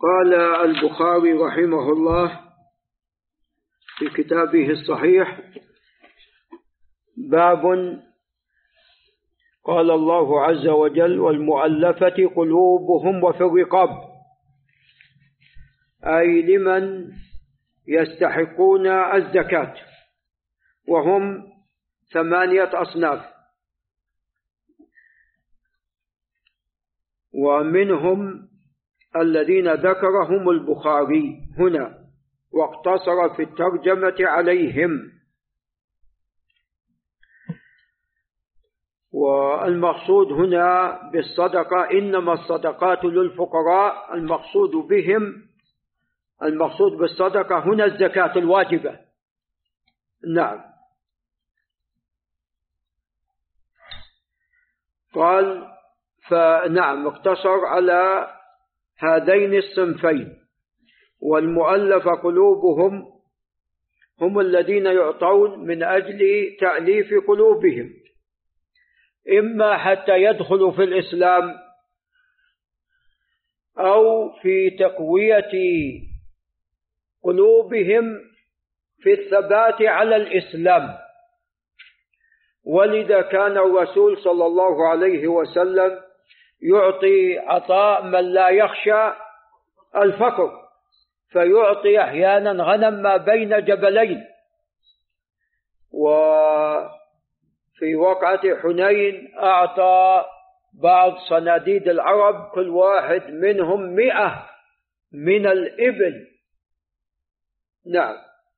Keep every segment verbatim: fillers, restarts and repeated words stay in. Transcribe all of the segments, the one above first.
قال البخاري رحمه الله في كتابه الصحيح: باب قال الله عز وجل: والمؤلفة قلوبهم وفي الرقاب، أي لمن يستحقون الزكاة، وهم ثمانية أصناف، ومنهم الذين ذكرهم البخاري هنا واقتصر في الترجمة عليهم. والمقصود هنا بالصدقة إنما الصدقات للفقراء، المقصود بهم المقصود بالصدقة هنا الزكاة الواجبة. نعم. قال فنعم اقتصر على هذين الصنفين. والمؤلف قلوبهم هم الذين يعطون من أجل تأليف قلوبهم، إما حتى يدخلوا في الإسلام أو في تقوية قلوبهم في الثبات على الإسلام. ولذا كان الرسول صلى الله عليه وسلم يعطي عطاء من لا يخشى الفقر، فيعطي أحيانا غنم ما بين جبلين. وفي وقعة حنين أعطى بعض صناديد العرب كل واحد منهم مئة من الإبل. نعم،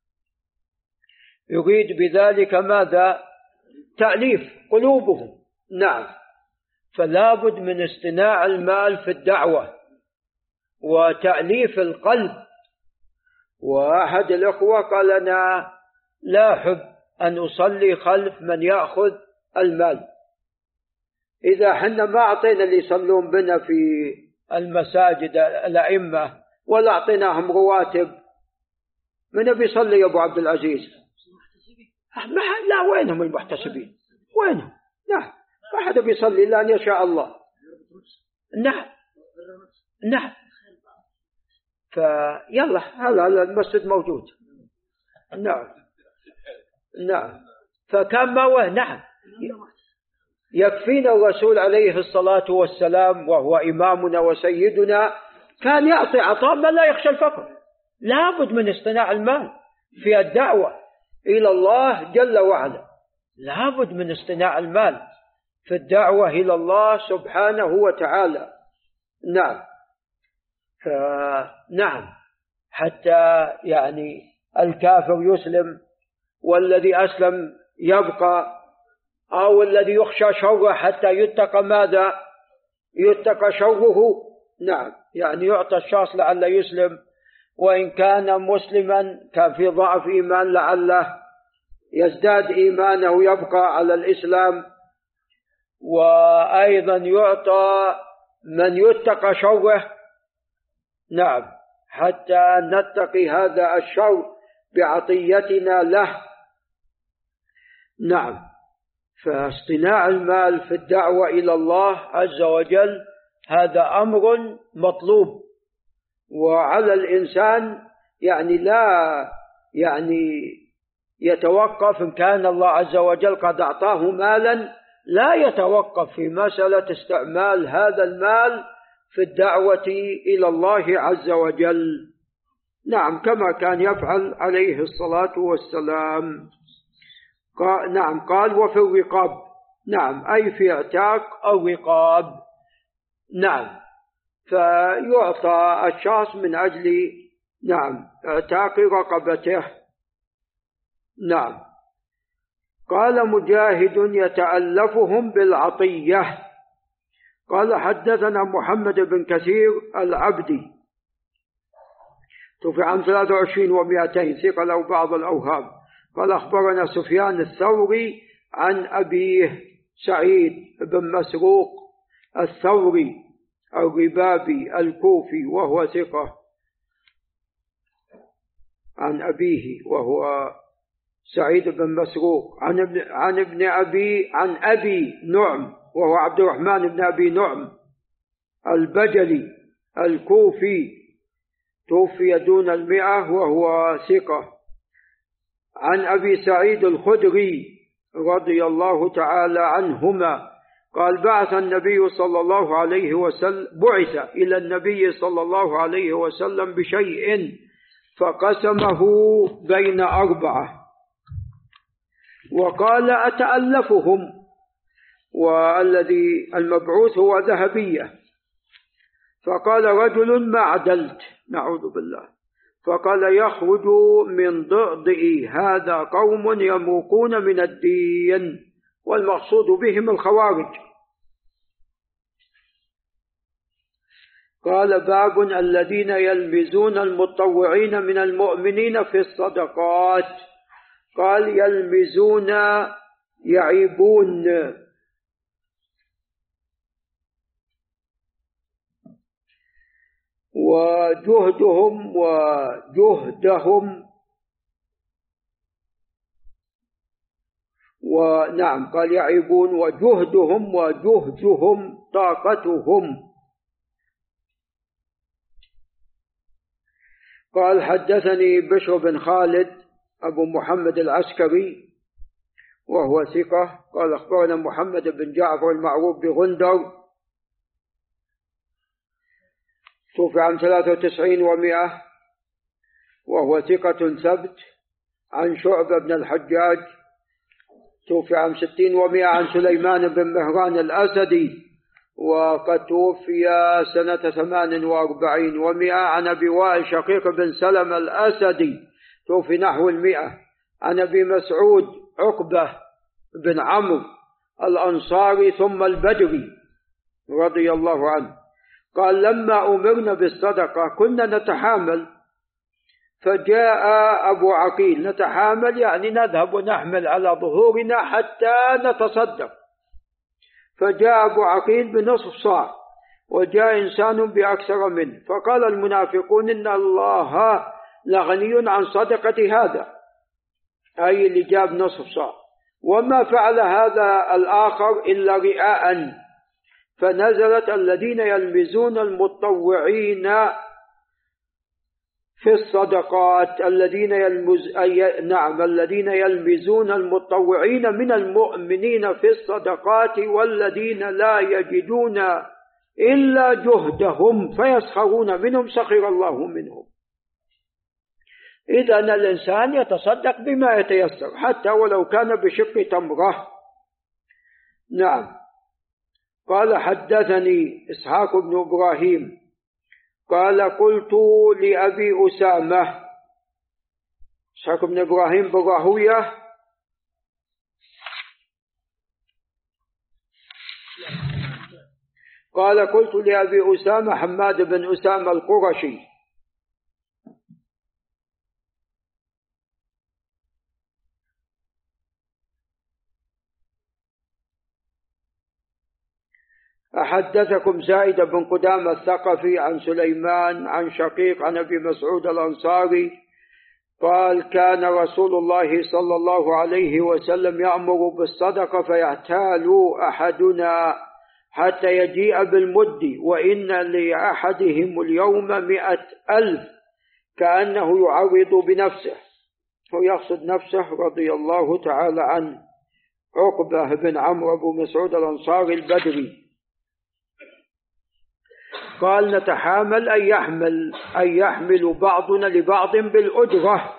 يريد بذلك ماذا؟ تأليف قلوبهم. نعم، فلا بد من اصطناع المال في الدعوة وتأليف القلب. وأحد الأخوة قال: أنا لا أحب أن أصلي خلف من يأخذ المال. إذا حنا ما أعطينا اللي يصلون بنا في المساجد الأئمة ولا أعطيناهم رواتب، من بيصلي يا أبو عبد العزيز؟ لا، وينهم المحتسبين؟ وينهم؟ لا، ما حدا بيصلي إلا أن يشاء الله. نعم نعم. فيلا هذا المسجد موجود. نعم نعم. فكان ما وين. نعم، يكفينا الرسول عليه الصلاة والسلام وهو إمامنا وسيدنا كان يعطي عطاء من لا يخشى الفقر. لابد من اصطناع المال في الدعوة إلى الله جل وعلا، لابد من اصطناع المال في الدعوة إلى الله سبحانه وتعالى. نعم. نعم، حتى يعني الكافر يسلم والذي أسلم يبقى، أو الذي يخشى شره حتى يتقى ماذا؟ يتقى شره. نعم، يعني يعطى الشخص لعل يسلم، وإن كان مسلما كان في ضعف إيمان لعله يزداد إيمانه ويبقى على الإسلام. وأيضا يعطى من يتقى شره. نعم، حتى نتقي هذا الشر بعطيتنا له. نعم، فاصطناع المال في الدعوة إلى الله عز وجل هذا أمر مطلوب، وعلى الإنسان يعني لا يعني يتوقف إن كان الله عز وجل قد أعطاه مالا، لا يتوقف في مسألة استعمال هذا المال في الدعوة إلى الله عز وجل. نعم، كما كان يفعل عليه الصلاة والسلام. قال نعم قال: وفي الرقاب. نعم، أي في اعتاق الرقاب. نعم، فيعطى الشخص من أجل نعم اعتاق رقبته. نعم. قال مجاهد: يتألفهم بالعطية. قال: حدثنا محمد بن كثير العبدي، توفي عام ثلاثة وعشرين ومئتين، ثقة له بعض الأوهام. قال: أخبرنا سفيان الثوري عن أبيه سعيد بن مسروق الثوري الربابي الكوفي وهو ثقة، عن أبيه وهو سعيد بن مسروق عن ابن, عن ابن أبي عن أبي نعم وهو عبد الرحمن بن أبي نعم البجلي الكوفي توفي دون المئة وهو ثقة. عن أبي سعيد الخدري رضي الله تعالى عنهما قال بعث النبي صلى الله عليه وسلم بعث إلى النبي صلى الله عليه وسلم بشيء فقسمه بين أربعة وقال أتألفهم، والذي المبعوث هو ذهبية، فقال رجل ما عدلت، نعوذ بالله، فقال يخرج من ضئضئ هذا قوم يموقون من الدين، والمقصود بهم الخوارج. قال باب الذين يلمزون المتطوعين من المؤمنين في الصدقات. قال يلمزون يعيبون، وجهدهم وجهدهم ونعم قال يعيبون وجهدهم وجهدهم طاقتهم. قال حدثني بشر بن خالد أبو محمد العسكري وهو ثقة. قال أخبرنا محمد بن جعفر المعروف بغندر، توفي عام ثلاثة وتسعين ومئة وهو ثقة ثبت. عن شعبة بن الحجاج، توفي عام ستين ومئة. عن سليمان بن مهران الأسدي وقد توفي سنة ثمان وأربعين ومئة. عن أبي وائل شقيق بن سلم الأسدي، توفي نحو المئة. عن أبي مسعود عقبة بن عمرو الأنصاري ثم البدري رضي الله عنه قال لما أمرنا بالصدقة كنا نتحامل، فجاء أبو عقيل، نتحامل يعني نذهب ونحمل على ظهورنا حتى نتصدق، فجاء أبو عقيل بنصف صاع وجاء إنسان بأكثر منه، فقال المنافقون إن الله لغني عن صدقة هذا، أي اللي جاب نصف صاع، وما فعل هذا الآخر إلا رئاء، فنزلت الذين يلمزون المتطوعين في الصدقات، الذين يلمز أي نعم الذين يلمزون المتطوعين من المؤمنين في الصدقات والذين لا يجدون إلا جهدهم فيسخرون منهم سخر الله منهم. إذن الإنسان يتصدق بما يتيسر حتى ولو كان بشق تمرة. نعم. قال حدثني إسحاق بن إبراهيم قال قلت لأبي أسامة، إسحاق بن إبراهيم بن راهويه قال قلت لأبي أسامة حماد بن أسامة القرشي أحدثكم زائد بن قدامة الثقفي عن سليمان عن شقيق عن أبي مسعود الأنصاري قال كان رسول الله صلى الله عليه وسلم يأمر بالصدقة فيحتال أحدنا حتى يجيء بالمد وإن لأحدهم اليوم مئة ألف، كأنه يعرض بنفسه ويقصد نفسه رضي الله تعالى عنه. عقبة بن عمرو أبو مسعود الأنصاري البدري قال نتحامل أن يحمل أن يحمل بعضنا لبعض بالأجرة.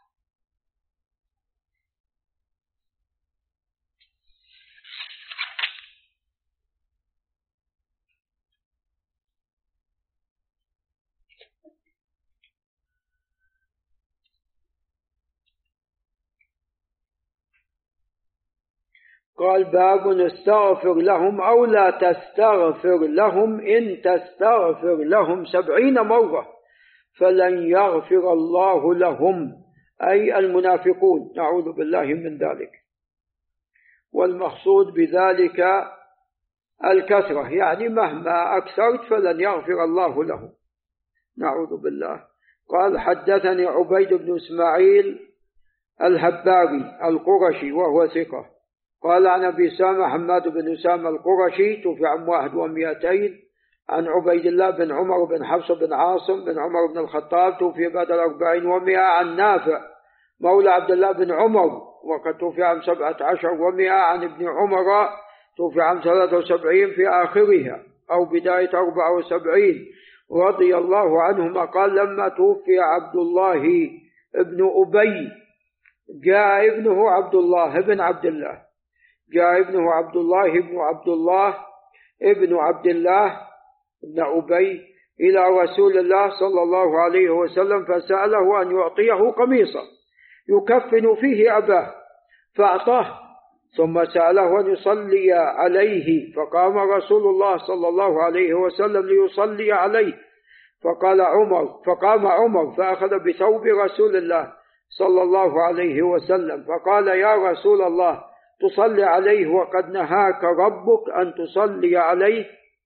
قال باب استغفر لهم أو لا تستغفر لهم إن تستغفر لهم سبعين مرة فلن يغفر الله لهم، أي المنافقون، نعوذ بالله من ذلك. والمقصود بذلك الكثرة، يعني مهما أكثرت فلن يغفر الله لهم، نعوذ بالله. قال حدثني عبيد بن إسماعيل الهباري القرشي وهو ثقة قال عن أبي أسامة حماد بن أسامة القرشي توفي عام واحد ومئتين. عن عبيد الله بن عمر بن حفص بن عاصم بن عمر بن الخطاب توفي بعد الأربعين ومئة عن نافع مولى عبد الله بن عمر وقد توفي عام سبعة عشر ومئة عن ابن عمر توفي عام ثلاثة وسبعين في آخرها أو بداية أربعة وسبعين رضي الله عنهما قال لما توفي عبد الله ابن أبي جاء ابنه عبد الله ابن عبد الله جاء ابنه عبد الله ابن عبد الله ابن عبد الله ابن أبي إلى رسول الله صلى الله عليه وسلم فسأله أن يعطيه قميصا يكفن فيه أباه فأعطاه ثم سأله أن يصلي عليه فقام رسول الله صلى الله عليه وسلم ليصلي عليه فقال عمر فقام عمر فأخذ بثوب رسول الله صلى الله عليه وسلم فقال يا رسول الله تصلي عليه وقد نهاك ربك أن تصلي عليه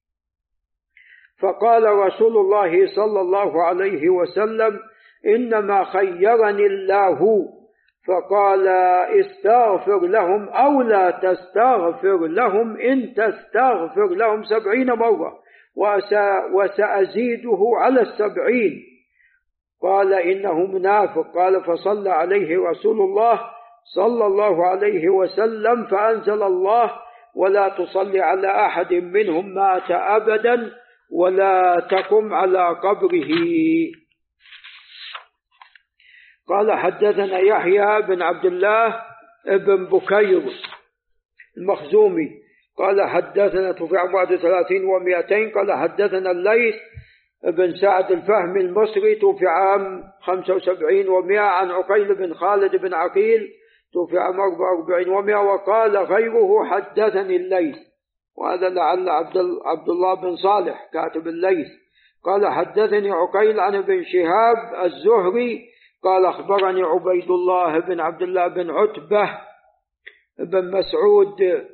فقال رسول الله صلى الله عليه وسلم إنما خيرني الله فقال استغفر لهم أو لا تستغفر لهم إن تستغفر لهم سبعين مرة وسأزيده على السبعين قال إنه منافق قال فصلى عليه رسول الله صلى الله عليه وسلم فأنزل الله ولا تصلي على أحد منهم مات أبدا ولا تقم على قبره. قال حدثنا يحيى بن عبد الله بن بكير المخزومي قال حدثنا توفي عام واحد وثلاثين ومئتين قال حدثنا الليث بن سعد الفهمي المصري توفي عام خمسة وسبعين ومئة عن عقيل بن خالد بن عقيل توفي عام أربعة وأربعين ومئة وقال غيره حدثني الليث وهذا لعل عبد الله بن صالح كاتب الليث قال حدثني عقيل عن ابن شهاب الزهري قال أخبرني عبيد الله بن عبد الله بن عتبة بن مسعود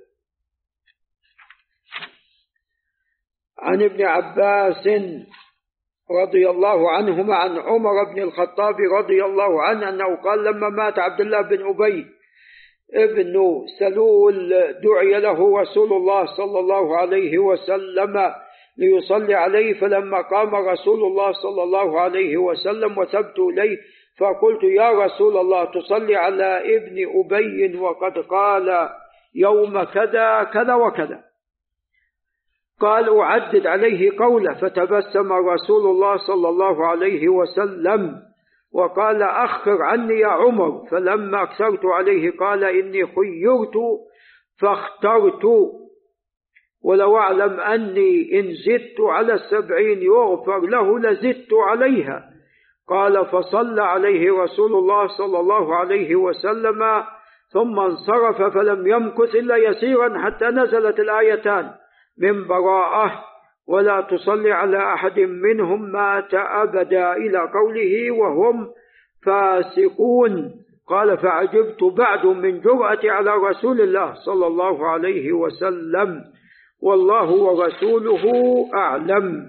عن ابن عباس رضي الله عنهما عن عمر بن الخطاب رضي الله عنه أنه قال لما مات عبد الله بن أبي ابن سلول دعي له رسول الله صلى الله عليه وسلم ليصلي عليه فلما قام رسول الله صلى الله عليه وسلم وثبت إليه فقلت يا رسول الله تصلي على ابن أبي وقد قال يوم كذا كذا وكذا قال أعدد عليه قوله فتبسم رسول الله صلى الله عليه وسلم وقال أخر عني يا عمر فلما أكثرت عليه قال إني خيرت فاخترت ولو أعلم أني إن زدت على السبعين يغفر له لزدت عليها قال فصلى عليه رسول الله صلى الله عليه وسلم ثم انصرف فلم يمكث إلا يسيرا حتى نزلت الآيتان من براءة ولا تصلي على أحد منهم مات أبدا إلى قوله وهم فاسقون قال فعجبت بعد من جرأتي على رسول الله صلى الله عليه وسلم والله ورسوله أعلم.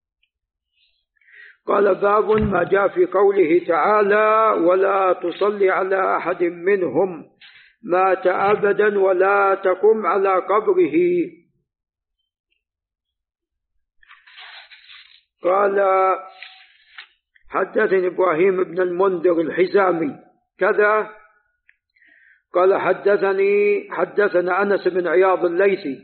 قال باب ما جاء في قوله تعالى ولا تصلي على أحد منهم مات أبدا ولا تقم على قبره. قال حدثني إبراهيم بن المنذر الحزامي كذا قال حدثني حدثنا أنس بن عياض الليثي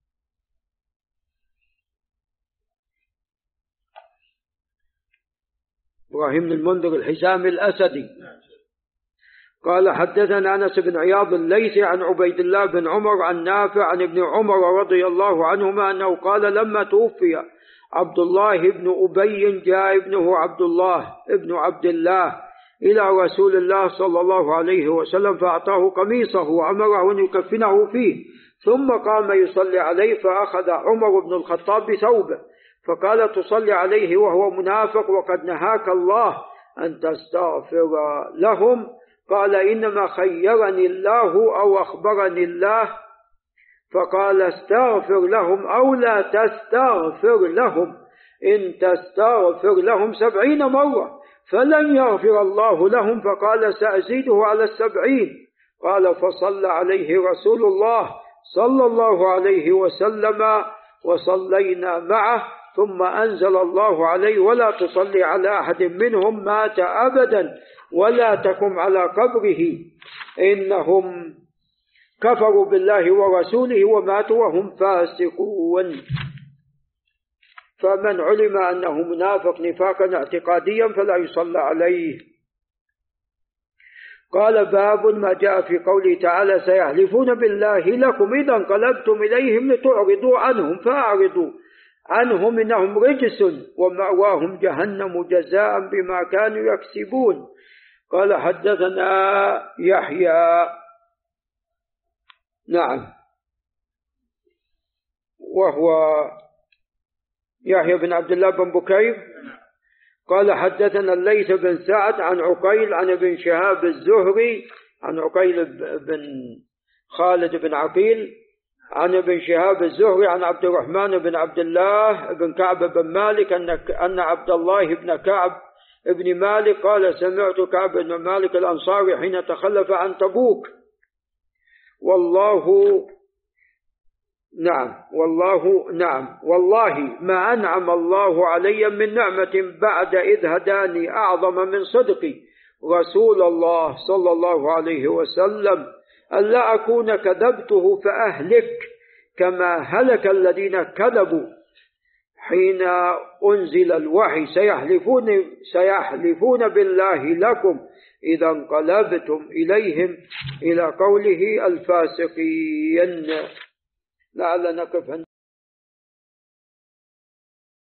إبراهيم بن المنذر الحزامي الأسدي قال حدثنا أنس بن عياض الليثي عن عبيد الله بن عمر عن نافع عن ابن عمر رضي الله عنهما أنه قال لما توفي عبد الله بن أبي جاء ابنه عبد الله ابن عبد الله إلى رسول الله صلى الله عليه وسلم فأعطاه قميصه وأمره أن يكفنه فيه ثم قام يصلي عليه فأخذ عمر بن الخطاب بثوبه فقال تصلي عليه وهو منافق وقد نهاك الله أن تستغفر لهم قال إنما خيرني الله أو أخبرني الله فقال استغفر لهم أو لا تستغفر لهم إن تستغفر لهم سبعين مرة فلن يغفر الله لهم فقال سأزيده على السبعين قال فصلى عليه رسول الله صلى الله عليه وسلم وصلينا معه ثم أنزل الله عليه ولا تصلي على أحد منهم مات أبدا ولا تقم على قبره إنهم كفروا بالله ورسوله وماتوا وهم فاسقون. فمن علم أنه منافق نفاقا اعتقاديا فلا يصلى عليه. قال باب ما جاء في قوله تعالى سيحلفون بالله لكم إذا انقلبتم إليهم لتعرضوا عنهم فأعرضوا عنهم إنهم رجس ومأواهم جهنم جزاء بما كانوا يكسبون. قال حدثنا يحيى نعم وهو يحيى بن عبد الله بن بكير قال حدثنا الليث بن سعد عن عقيل عن ابن شهاب الزهري عن عقيل بن خالد بن عقيل عن ابن شهاب الزهري عن عبد الرحمن بن عبد الله بن كعب بن مالك أن عبد الله بن كعب ابن مالك قال سمعت كعب بن مالك الأنصاري حين تخلف عن تبوك والله نعم والله نعم والله ما أنعم الله علي من نعمة بعد إذ هداني أعظم من صدقي رسول الله صلى الله عليه وسلم ألا أكون كذبته فأهلك كما هلك الذين كذبوا حين أنزل الوحي سيحلفون, سيحلفون بالله لكم إذا انقلبتم إليهم إلى قوله الفاسقين. لعل نقف